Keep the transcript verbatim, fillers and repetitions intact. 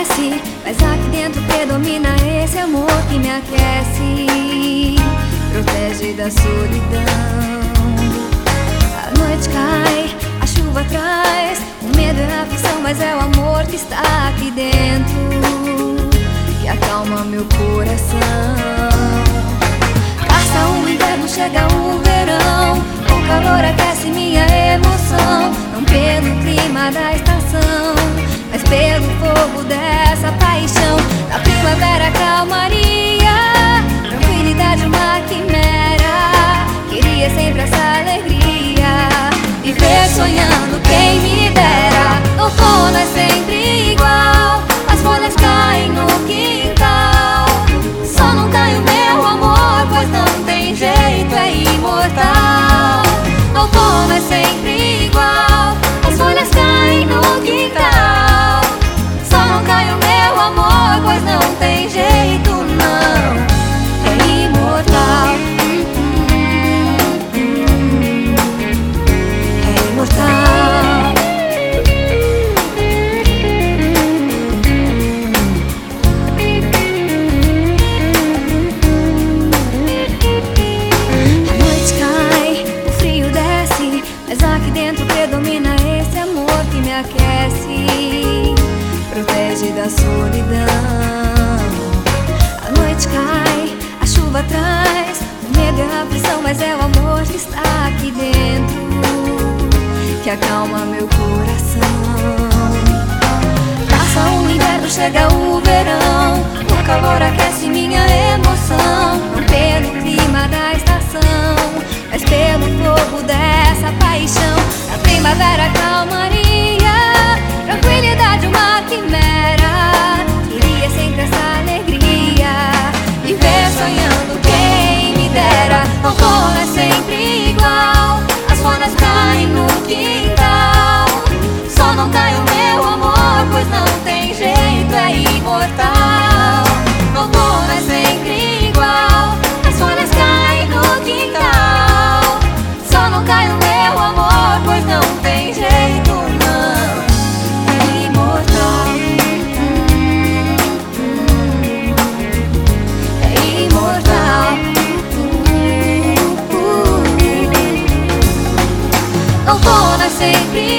desce, mas aqui dentro predomina esse amor que me aquece, protege da solidão. A noite cai, a chuva traz, o medo é a aflição, mas é o amor que está aqui dentro que acalma meu coração. Passa o inverno, chega o verão, o calor aquece minha emoção, não pelo clima da estação, mas pelo fogo dessa paixão. Na primavera, calmaria, tranquilidade, uma quimera. Queria sempre essa alegria, viver sonhando, quem me dera. Outono é sempre igual, as folhas caem no quintal. Só não cai o meu amor, pois não tem jeito, é imortal. Outono é sempre igual, as folhas caem no quintal. Só não cai o meu amor, pois não tem jeito, não, é imortal. É imortal. A noite cai, o frio desce, mas aqui dentro predomina esse amor que me aquece, protege da solidão. A noite cai, a chuva traz, o medo é a aflição, mas é o amor que está aqui dentro que acalma meu coração. Passa o inverno, chega o verão, o calor aquece minha emoção, não pelo clima da estação, mas pelo fogo dessa paixão. Na primavera, calmaria, tranquilidade, uma quimera. Queria sempre essa alegria, viver sonhando, quem me dera. Outono é sempre igual, as folhas caem no quintal. Só não cai o meu amor, pois não tem jeito, é imortal. Outono é sempre igual, as folhas caem no quintal. Só não cai o meu amor, pois não tem jeito, não, é imortal. É imortal. Outono é sempre